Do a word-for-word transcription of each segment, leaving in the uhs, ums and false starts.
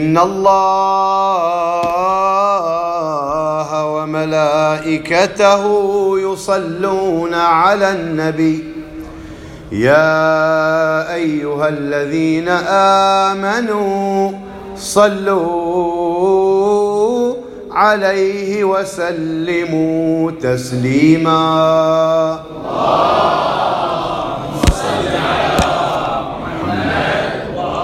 إن الله وملائكته يصلون على النبي يا أيها الذين آمنوا صلوا عليه وسلموا تسليما. اللهم صل على محمد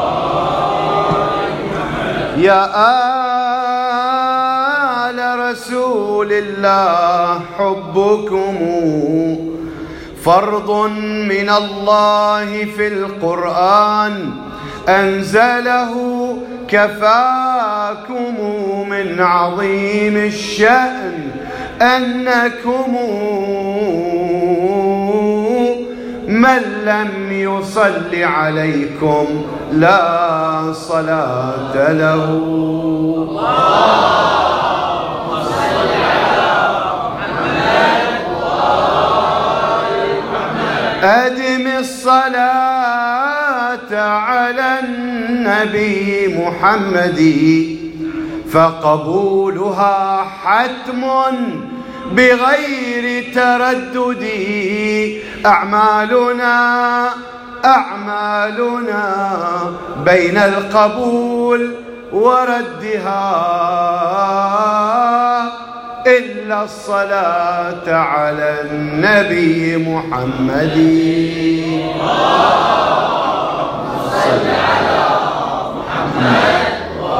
وآل محمد. يا آل رسول الله حبكم فرض من الله في القرآن أنزله كفاكم من عظيم الشأن أنكم من لم يصل عليكم لا صلاة له. اللهم صل على محمد وآل محمد. أدم الصلاة على النبي محمد فقبولها حتم بغير تردد. أعمالنا أعمالنا بين القبول وردها إلا الصلاة على النبي محمد. اللهم صل على محمد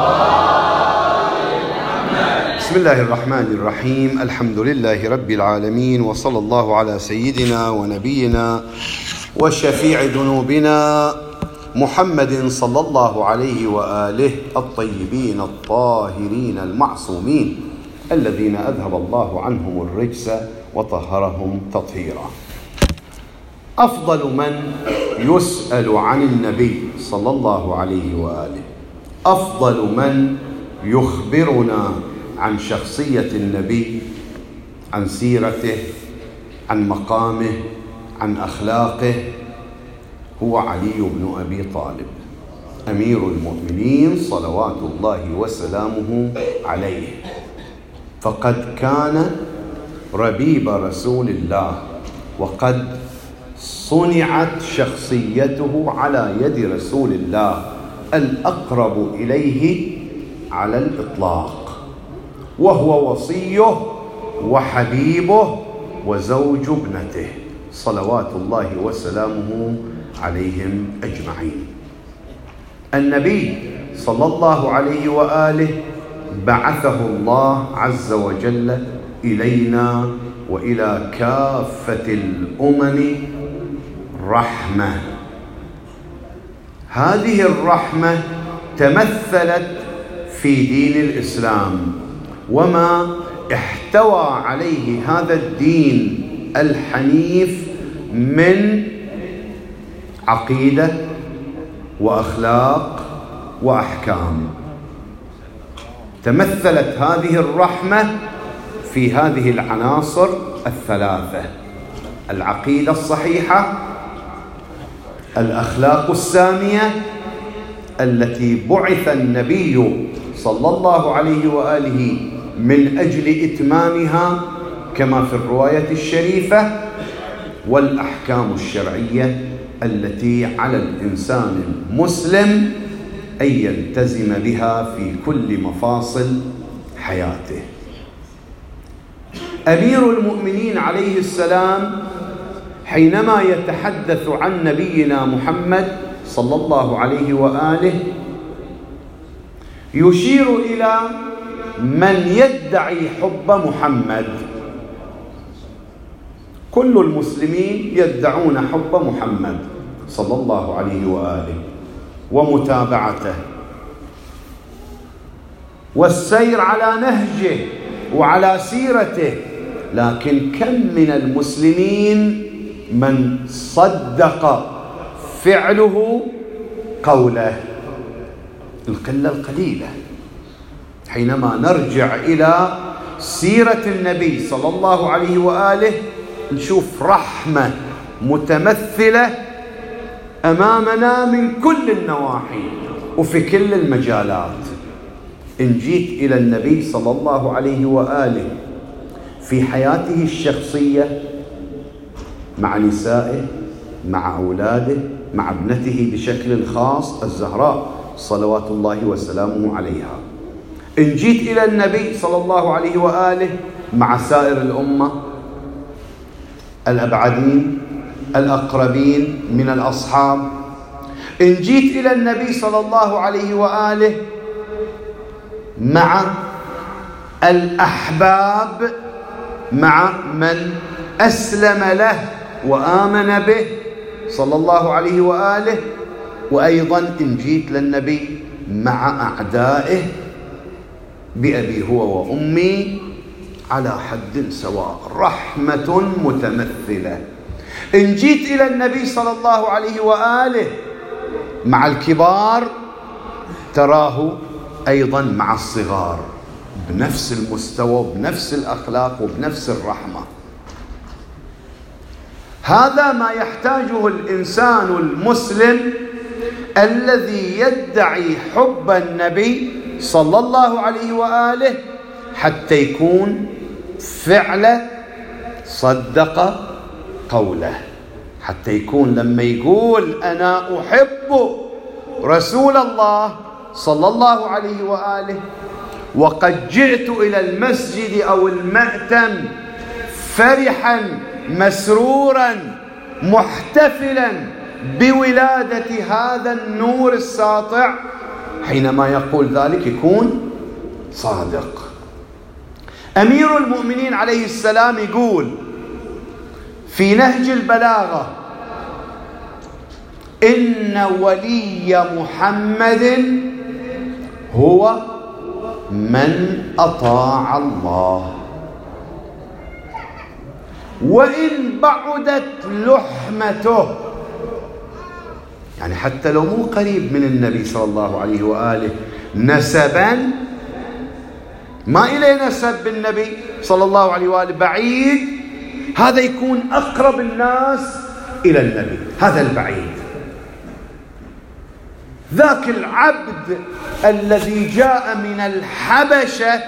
وآل محمد. بسم الله الرحمن الرحيم. الحمد لله رب العالمين، وصلى الله على سيدنا ونبينا وشفيع ذنوبنا محمد صلى الله عليه وآله الطيبين الطاهرين المعصومين الذين أذهب الله عنهم الرجس وطهرهم تطهيرا. أفضل من يسأل عن النبي صلى الله عليه وآله، أفضل من يخبرنا عن شخصية النبي، عن سيرته، عن مقامه، عن أخلاقه، هو علي بن أبي طالب أمير المؤمنين صلوات الله وسلامه عليه. فقد كان ربيب رسول الله، وقد صنعت شخصيته على يد رسول الله الأقرب إليه على الإطلاق، وهو وصيه وحبيبه وزوج ابنته صلوات الله وسلامه عليهم أجمعين. النبي صلى الله عليه وآله بعثه الله عز وجل إلينا وإلى كافة الأمم رحمة. هذه الرحمة تمثلت في دين الإسلام وما احتوى عليه هذا الدين الحنيف من عقيدة وأخلاق وأحكام. تمثلت هذه الرحمة في هذه العناصر الثلاثة: العقيدة الصحيحة، الأخلاق السامية التي بعث النبي صلى الله عليه وآله من أجل إتمامها كما في الرواية الشريفة، والأحكام الشرعية التي على الإنسان المسلم أن يلتزم بها في كل مفاصل حياته. أمير المؤمنين عليه السلام حينما يتحدث عن نبينا محمد صلى الله عليه وآله يشير إلى من يدعي حب محمد. كل المسلمين يدعون حب محمد صلى الله عليه وآله ومتابعته والسير على نهجه وعلى سيرته، لكن كم من المسلمين من صدق فعله قوله؟ القلة القليلة. حينما نرجع إلى سيرة النبي صلى الله عليه وآله نشوف رحمة متمثلة أمامنا من كل النواحي وفي كل المجالات. إن جيت إلى النبي صلى الله عليه وآله في حياته الشخصية مع نسائه، مع أولاده، مع ابنته بشكل خاص الزهراء صلوات الله وسلامه عليها. إن جيت إلى النبي صلى الله عليه وآله مع سائر الأمة، الأبعدين الأقربين من الأصحاب. إن جيت إلى النبي صلى الله عليه وآله مع الأحباب، مع من أسلم له وآمن به صلى الله عليه وآله. وأيضا إن جيت للنبي مع أعدائه بأبي هو وأمي على حد سواء، رحمة متمثلة. إن جيت إلى النبي صلى الله عليه وآله مع الكبار تراه أيضا مع الصغار بنفس المستوى، بنفس الأخلاق وبنفس الرحمة. هذا ما يحتاجه الإنسان المسلم الذي يدعي حب النبي صلى الله عليه وآله حتى يكون فعله صدق قوله، حتى يكون لما يقول أنا أحب رسول الله صلى الله عليه وآله وقد جئت إلى المسجد أو المأتم فرحا مسرورا محتفلا بولادة هذا النور الساطع، حينما يقول ذلك يكون صادق. أمير المؤمنين عليه السلام يقول في نهج البلاغة: إن ولي محمد هو من أطاع الله وإن بعدت لحمته. يعني حتى لو مو قريب من النبي صلى الله عليه وآله نسبا، ما إليه نسب بالنبي صلى الله عليه وآله، بعيد، هذا يكون أقرب الناس إلى النبي، هذا البعيد. ذاك العبد الذي جاء من الحبشة،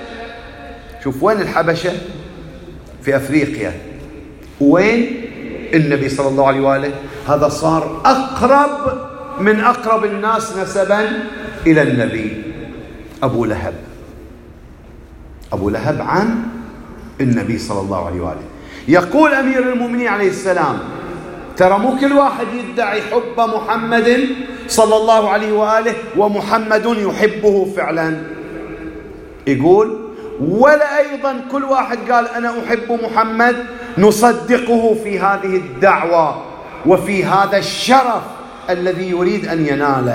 شوف وين الحبشة؟ في أفريقيا. وين النبي صلى الله عليه وآله؟ هذا صار أقرب من أقرب الناس نسبا إلى النبي. أبو لهب، أبو لهب عن النبي صلى الله عليه وآله. يقول أمير المؤمنين عليه السلام: ترى مو كل واحد يدعي حب محمد صلى الله عليه وآله ومحمد يحبه فعلا. يقول: ولا أيضا كل واحد قال أنا أحب محمد نصدقه في هذه الدعوة وفي هذا الشرف الذي يريد أن يناله.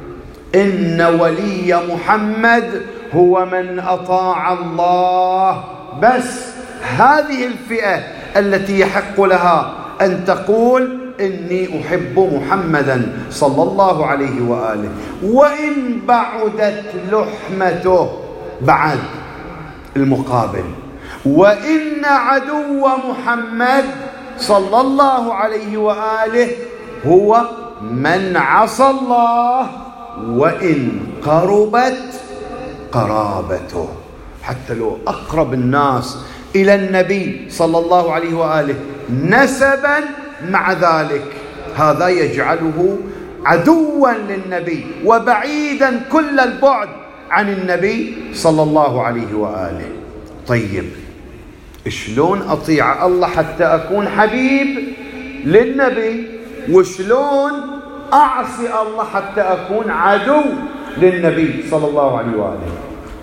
إن ولي محمد هو من أطاع الله. بس هذه الفئة التي يحق لها أن تقول إني أحب محمدا صلى الله عليه وآله وإن بعدت لحمته. بعد المقابل: وإن عدو محمد صلى الله عليه وآله هو من عصى الله وإن قربت قرابته. حتى لو أقرب الناس إلى النبي صلى الله عليه وآله نسبا، مع ذلك هذا يجعله عدوا للنبي وبعيدا كل البعد عن النبي صلى الله عليه وآله. طيب شلون أطيع الله حتى أكون حبيب للنبي، وشلون أعصي الله حتى أكون عدو للنبي صلى الله عليه وآله؟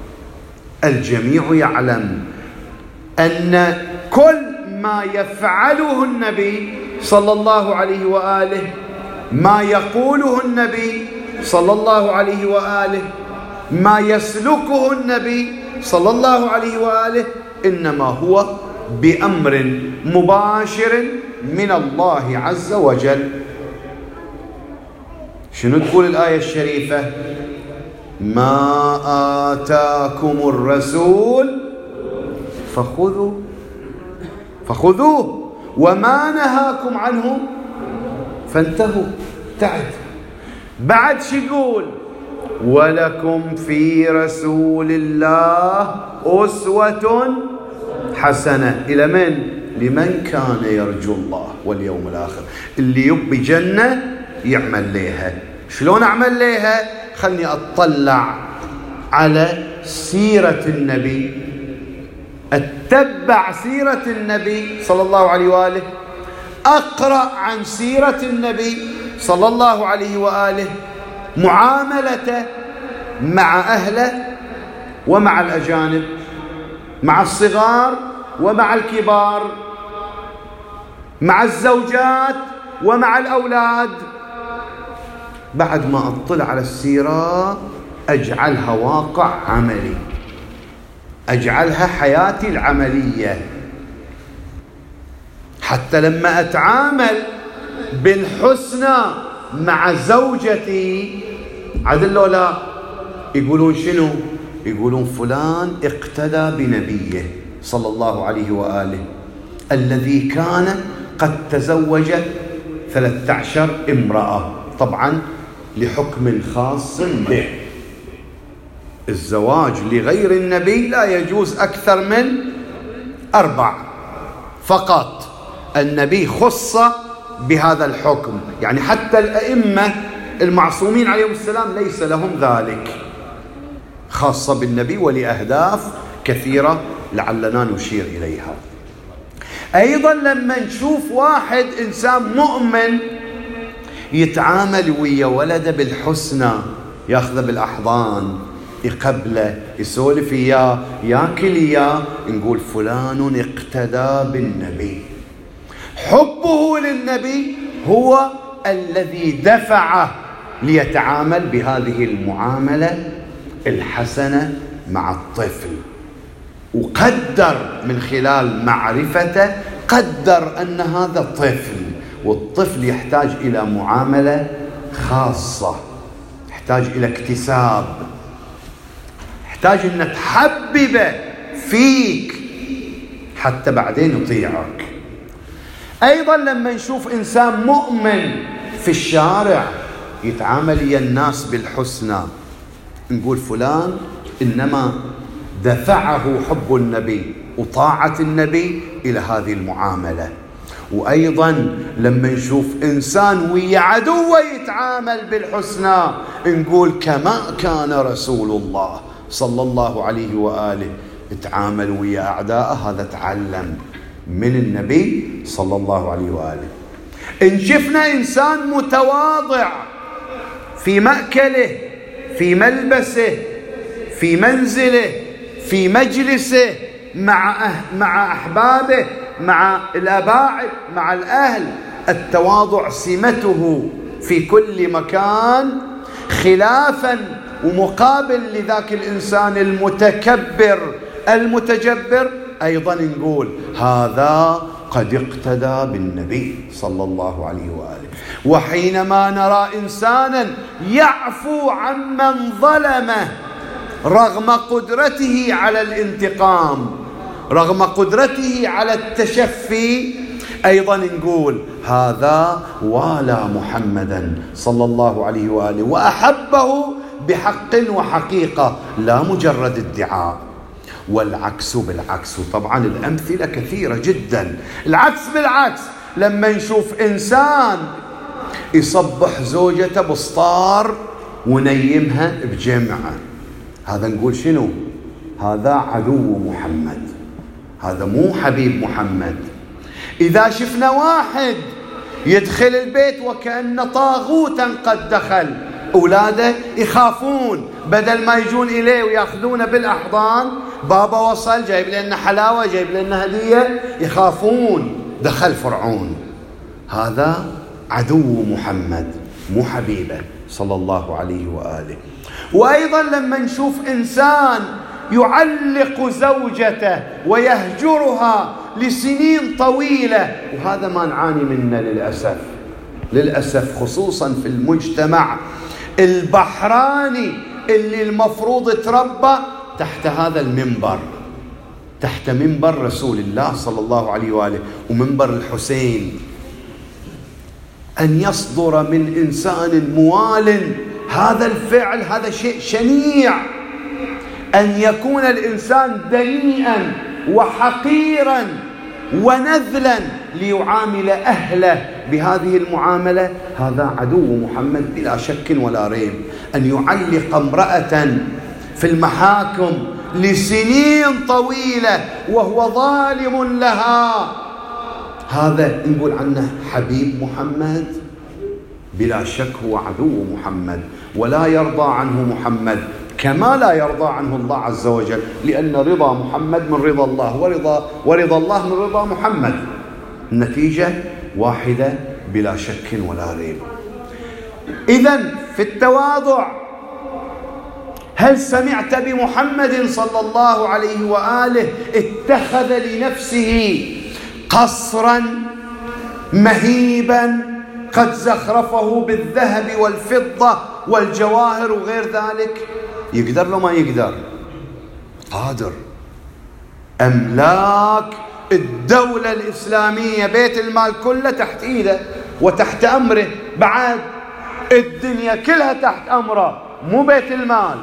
الجميع يعلم أن كل ما يفعله النبي صلى الله عليه وآله، ما يقوله النبي صلى الله عليه وآله، ما يسلكه النبي صلى الله عليه وآله، إنما هو بأمر مباشر من الله عز وجل. شنو تقول الآية الشريفة؟ ما آتاكم الرسول فخذوا فخذوه وما نهاكم عنه فانتهوا. تعد بعد شو يقول؟ ولكم في رسول الله أسوة حسنة. إلى من؟ لمن كان يرجو الله واليوم الآخر. اللي يبي جنة يعمل ليها. شلون أعمل ليها؟ خلني أطلع على سيرة النبي، أتبع سيرة النبي صلى الله عليه وآله، أقرأ عن سيرة النبي صلى الله عليه وآله، معاملته مع أهله ومع الأجانب، مع الصغار ومع الكبار، مع الزوجات ومع الأولاد. بعد ما أطلع على السيرة أجعلها واقع عملي، أجعلها حياتي العملية، حتى لما أتعامل بالحسنى مع زوجتي عدل لو لا يقولون شنو؟ يقولون فلان اقتدى بنبيه صلى الله عليه وآله الذي كان قد تزوج ثلاثة عشر امرأة، طبعا لحكم خاص به. الزواج لغير النبي لا يجوز أكثر من أربع فقط، النبي خص بهذا الحكم، يعني حتى الأئمة المعصومين عليهم السلام ليس لهم ذلك، خاصة بالنبي ولأهداف كثيرة لعلنا نشير إليها. أيضا لما نشوف واحد إنسان مؤمن يتعامل ويا ولده بالحسنى، ياخذه بالأحضان، يقبله، يسولف إياه، ياكل إياه، نقول فلان اقتدى بالنبي. حبه للنبي هو الذي دفعه ليتعامل بهذه المعاملة الحسنة مع الطفل، وقدر من خلال معرفته قدر أن هذا طفل، والطفل يحتاج إلى معاملة خاصة، يحتاج إلى اكتساب، يحتاج أن تحببه فيك حتى بعدين يطيعك. أيضا لما نشوف إنسان مؤمن في الشارع يتعامل ويا الناس بالحسنى، نقول فلان إنما دفعه حب النبي وطاعة النبي إلى هذه المعاملة. وأيضا لما نشوف إنسان ويا عدوه يتعامل بالحسنى، نقول كما كان رسول الله صلى الله عليه وآله يتعامل ويا أعداءه، هذا تعلم من النبي صلى الله عليه وآله. إن شفنا إنسان متواضع في مأكله، في ملبسه، في منزله، في مجلسه، مع أه مع أحبابه، مع الأباعد، مع الأهل، التواضع سمته في كل مكان، خلافا ومقابل لذاك الإنسان المتكبر المتجبر، أيضا نقول هذا قد اقتدى بالنبي صلى الله عليه وآله. وحينما نرى إنسانا يعفو عمن ظلمه رغم قدرته على الانتقام، رغم قدرته على التشفي، أيضا نقول هذا والى محمدا صلى الله عليه وآله وأحبه بحق وحقيقة لا مجرد ادعاء. والعكس بالعكس، وطبعا الأمثلة كثيرة جدا. العكس بالعكس، لما نشوف إنسان يصبح زوجته بسطار ونيمها بجمعة، هذا نقول شنو؟ هذا عدو محمد، هذا مو حبيب محمد. إذا شفنا واحد يدخل البيت وكأن طاغوتا قد دخل، أولاده يخافون، بدل ما يجون إليه ويأخذونه بالأحضان، بابا وصل جايب لنا حلاوة، جايب لنا هدية، يخافون دخل فرعون. هذا عدو محمد مو حبيبه صلى الله عليه وآله. وأيضا لما نشوف إنسان يعلق زوجته ويهجرها لسنين طويلة، وهذا ما نعاني منه للأسف، للأسف خصوصا في المجتمع البحراني اللي المفروض تربى تحت هذا المنبر، تحت منبر رسول الله صلى الله عليه وآله ومنبر الحسين، أن يصدر من إنسان موال هذا الفعل هذا شيء شنيع، أن يكون الإنسان دنيئا وحقيرا ونذلا ليعامل أهله بهذه المعاملة، هذا عدو محمد بلا شك ولا ريب. أن يعلق امرأة في المحاكم لسنين طويلة وهو ظالم لها، هذا نقول عنه حبيب محمد؟ بلا شك هو عدو محمد، ولا يرضى عنه محمد كما لا يرضى عنه الله عز وجل، لأن رضا محمد من رضا الله، ورضا, ورضا الله من رضا محمد. النتيجة واحدة بلا شك ولا ريب. إذن في التواضع، هل سمعت بمحمد صلى الله عليه وآله اتخذ لنفسه قصرا مهيبا قد زخرفه بالذهب والفضة والجواهر وغير ذلك؟ يقدر لو ما يقدر؟ قادر. أملاك الدولة الإسلامية، بيت المال كله تحت إيده وتحت أمره، بعد الدنيا كلها تحت أمره، مو بيت المال.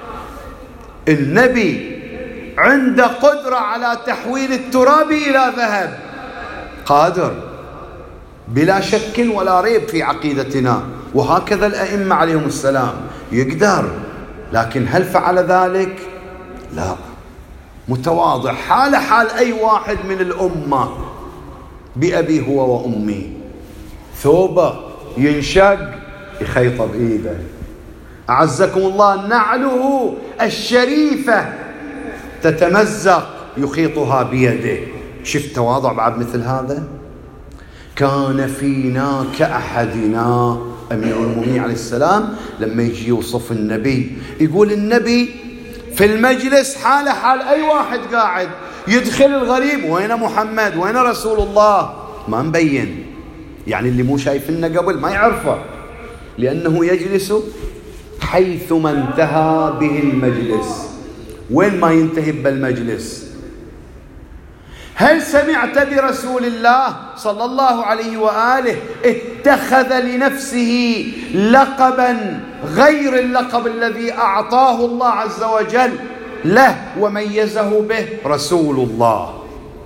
النبي عنده قدرة على تحويل التراب إلى ذهب، قادر بلا شك ولا ريب في عقيدتنا، وهكذا الأئمة عليهم السلام يقدر. لكن هل فعل ذلك؟ لا. متواضع، حال حال أي واحد من الأمة، بأبي هو وأمي، ثوبه ينشق يخيط بإيده، أعزكم الله نعله الشريفة تتمزق يخيطها بيده. شفت تواضع بعد مثل هذا؟ كان فينا كأحدنا. أمير المؤمنين عليه السلام لما يجي يوصف النبي يقول النبي في المجلس حال حال أي واحد قاعد، يدخل الغريب وين محمد وين رسول الله، ما مبين، يعني اللي مو شايفنا قبل ما يعرفه، لأنه يجلس حيثما انتهى به المجلس، وين ما ينتهي بالمجلس. هل سمعت برسول الله صلى الله عليه وآله اتخذ لنفسه لقبا غير اللقب الذي أعطاه الله عز وجل له وميزه به؟ رسول الله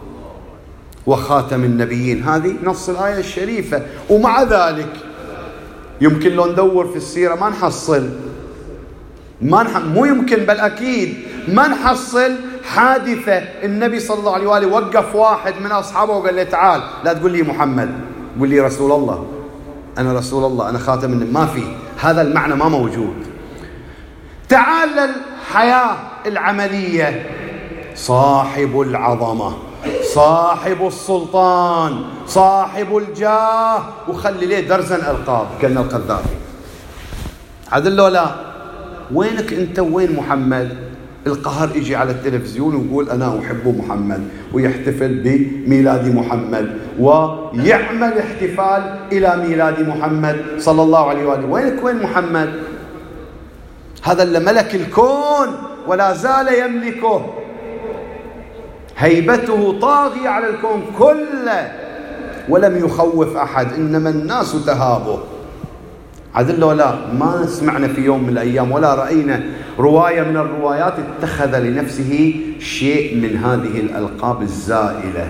وخاتم النبيين، هذه نص الآية الشريفة. ومع ذلك يمكن لو ندور في السيرة ما نحصل، ما نح... مو يمكن بل أكيد ما نحصل حادثة النبي صلى الله عليه وآله وقف واحد من أصحابه وقال له تعال لا تقول لي محمد، قول لي رسول الله، أنا رسول الله، أنا خاتم النبي. ما في هذا المعنى، ما موجود. تعال للحياة العملية، صاحب العظمة، صاحب السلطان، صاحب الجاه، وخلي ليه درزن ألقاب كأن القذافي. عدل له لا، وينك أنت وين محمد؟ القهر يجي على التلفزيون ويقول أنا أحب محمد، ويحتفل بميلاد محمد ويعمل احتفال إلى ميلاد محمد صلى الله عليه وآله. وينك وين محمد؟ هذا اللي ملك الكون ولا زال يملكه، هيبته طاغية على الكون كله، ولم يخوف أحد، إنما الناس تهابه. عدل ولا ما سمعنا في يوم من الأيام ولا رأينا رواية من الروايات اتخذ لنفسه شيء من هذه الألقاب الزائلة،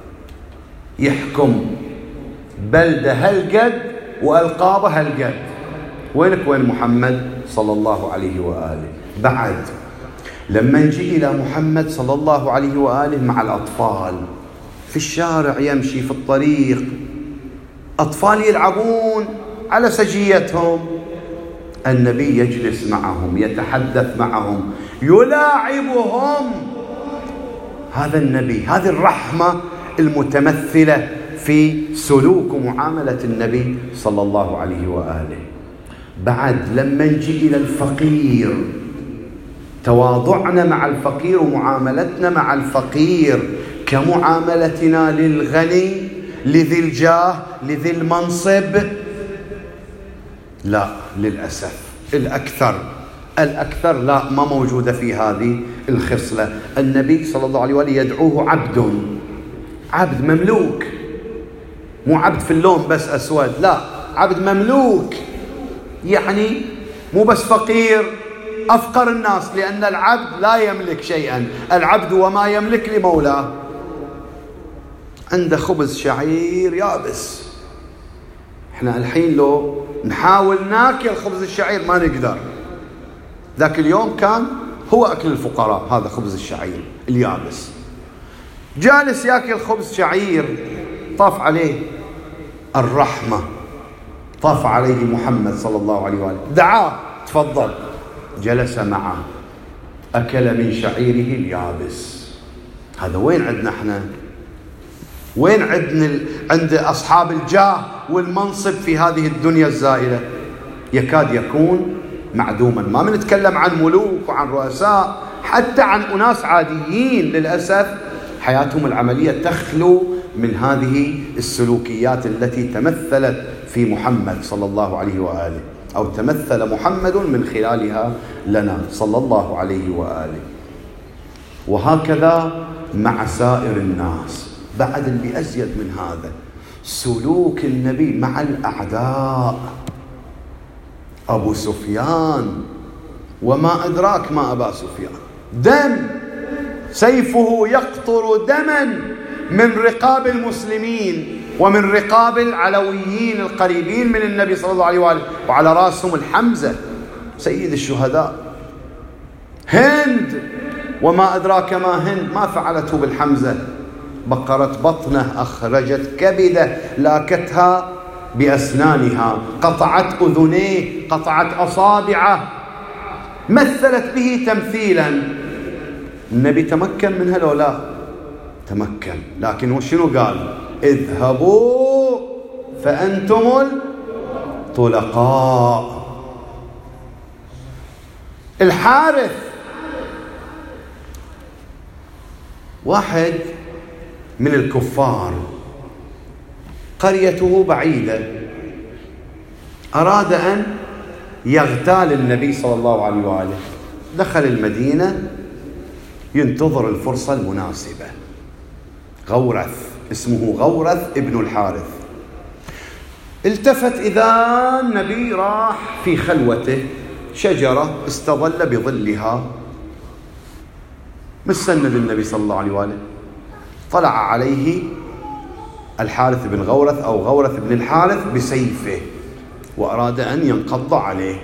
يحكم بلدة هالقد وألقابه هالقد. وينك وين محمد صلى الله عليه وآله؟ بعد لما نجي إلى محمد صلى الله عليه وآله مع الأطفال في الشارع، يمشي في الطريق، أطفال يلعبون على سجيتهم، النبي يجلس معهم، يتحدث معهم، يلاعبهم. هذا النبي، هذه الرحمة المتمثلة في سلوك ومعاملة النبي صلى الله عليه وآله. بعد لما نجي إلى الفقير، تواضعنا مع الفقير ومعاملتنا مع الفقير كمعاملتنا للغني، لذي الجاه، لذي المنصب؟ لا، للأسف الأكثر الأكثر لا، ما موجودة في هذه الخصلة. النبي صلى الله عليه وآله يدعوه عبد، عبد مملوك، مو عبد في اللون بس أسود، لا، عبد مملوك، يعني مو بس فقير، أفقر الناس، لأن العبد لا يملك شيئا، العبد وما يملك لمولاه. عنده خبز شعير يابس، احنا الحين لو نحاول ناكل خبز الشعير ما نقدر. ذاك اليوم كان هو أكل الفقراء، هذا خبز الشعير اليابس. جالس ياكل خبز شعير، طاف عليه الرحمة، طاف عليه محمد صلى الله عليه وآله، دعاه تفضل، جلس معه، أكل من شعيره اليابس. هذا وين عندنا احنا؟ وين عندنا ال... عند أصحاب الجاه والمنصب في هذه الدنيا الزائلة؟ يكاد يكون معدوما. ما بنتكلم عن ملوك وعن رؤساء، حتى عن أناس عاديين للأسف حياتهم العملية تخلو من هذه السلوكيات التي تمثلت في محمد صلى الله عليه وآله، أو تمثل محمد من خلالها لنا صلى الله عليه وآله. وهكذا مع سائر الناس. بعد اللي أزيد من هذا سلوك النبي مع الأعداء. أبو سفيان، وما أدراك ما أبا سفيان، دم، سيفه يقطر دما من رقاب المسلمين ومن رقاب العلويين القريبين من النبي صلى الله عليه وآله، وعلى رأسهم الحمزة سيد الشهداء. هند، وما أدراك ما هند، ما فعلته بالحمزة؟ بقرت بطنه، أخرجت كبده، لاكتها بأسنانها، قطعت أذنيه، قطعت أصابعه، مثلت به تمثيلا. النبي تمكن منها لو لا؟ تمكن، لكن هو شنو قال؟ اذهبوا فأنتم الطلقاء. الحارث، واحد من الكفار، قريته بعيدة، أراد أن يغتال النبي صلى الله عليه وآله، دخل المدينة ينتظر الفرصة المناسبة. غورث، اسمه غورث ابن الحارث. التفت إذا النبي راح في خلوته شجرة استظل بظلها، مستند النبي صلى الله عليه وآله. طلع عليه الحارث بن غورث أو غورث بن الحارث بسيفه وأراد أن ينقض عليه.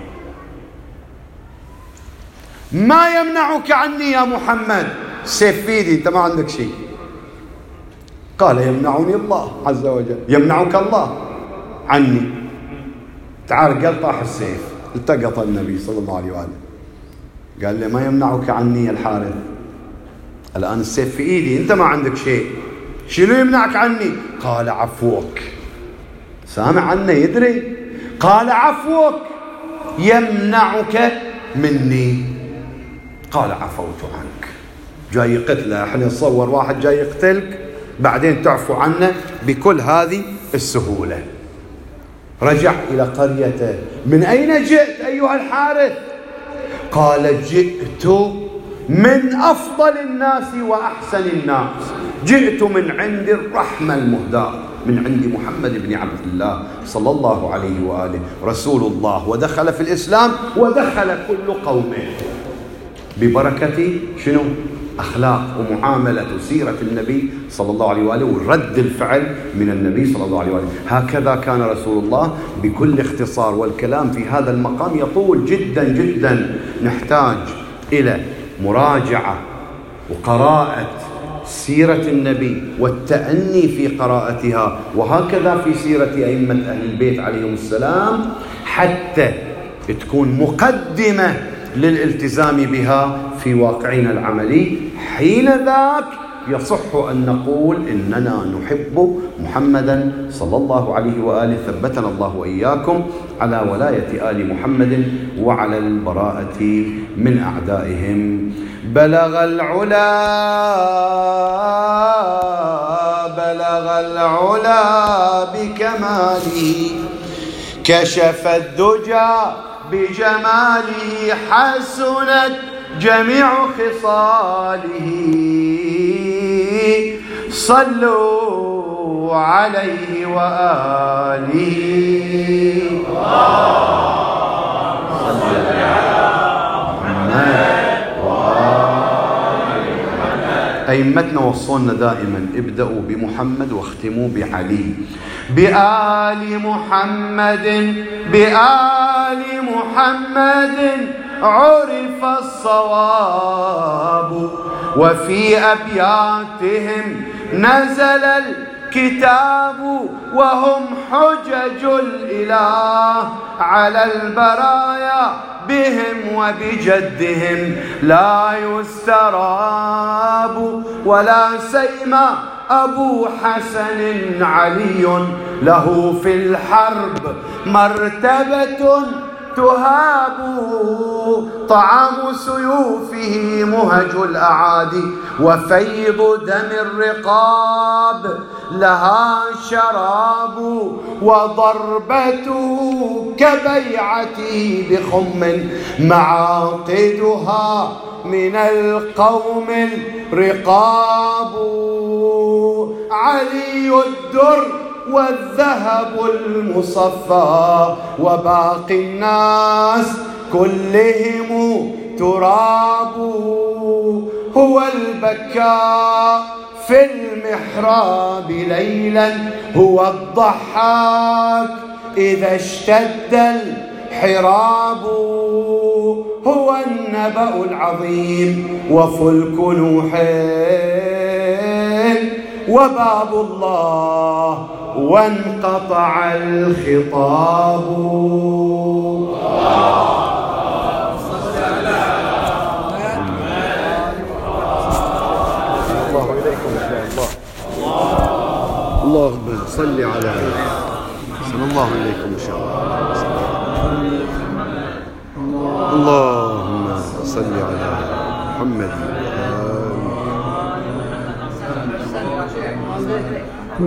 ما يمنعك عني يا محمد؟ سيف في يدي، أنت ما عندك شيء. قال يمنعني الله عز وجل. يمنعك الله عني؟ تعال، قال طاح السيف، التقط النبي صلى الله عليه وآله، قال له ما يمنعك عني يا الحارث؟ الآن السيف في إيدي، أنت ما عندك شيء، شنو يمنعك عني؟ قال عفوك. سامع عنه يدري؟ قال عفوك يمنعك مني. قال عفوت عنك. جاي يقتله، احنا نتصور واحد جاي يقتلك بعدين تعفو عنه بكل هذه السهولة. رجع إلى قريته. من أين جئت أيها الحارث؟ قال جئت من أفضل الناس وأحسن الناس، جئت من عند الرحمة المهداة، من عند محمد بن عبد الله صلى الله عليه وآله، رسول الله، ودخل في الإسلام ودخل كل قومه ببركة شنو؟ أخلاق ومعاملة وسيرة النبي صلى الله عليه وآله ورد الفعل من النبي صلى الله عليه وآله. هكذا كان رسول الله بكل اختصار، والكلام في هذا المقام يطول جدا جدا، نحتاج إلى مراجعة وقراءة سيرة النبي والتأني في قراءتها، وهكذا في سيرة أئمة أهل البيت عليهم السلام، حتى تكون مقدمة للالتزام بها في واقعنا العملي. حين ذاك يصح أن نقول إننا نحب محمدا صلى الله عليه وآله. ثبتنا الله وإياكم على ولاية آل محمد وعلى البراءة من أعدائهم. بلغ العلا بلغ العلا بكماله، كشف الدجى بجماله، حسنت جميع خصاله. صلوا عليه وآله. أئمتنا وصونا دائما ابدأوا بمحمد واختموا بعلي. بآل محمد بآل محمد عرف الصواب، وفي أبياتهم نزل الكتاب، وهم حجج الإله على البرايا، بهم وبجدهم لا يستراب. ولا سيما أبو حسن علي له في الحرب مرتبة تهاب، طعام سيوفه مهج الأعادي، وفيض دم الرقاب لها شراب، وضربته كبيعته بخم معاقدها من القوم الرقاب. علي الدر والذهب المصفى، وباقي الناس كلهم تراب. هو البكاء في المحراب ليلا، هو الضحاك إذا اشتد الحراب. هو النبأ العظيم وفلك نوح، وباب الله وانقطع الخطاب. الله إليكم إن شاء الله. اللهم صل على صلى الله عليكم إن شاء الله. اللهم صل على محمد.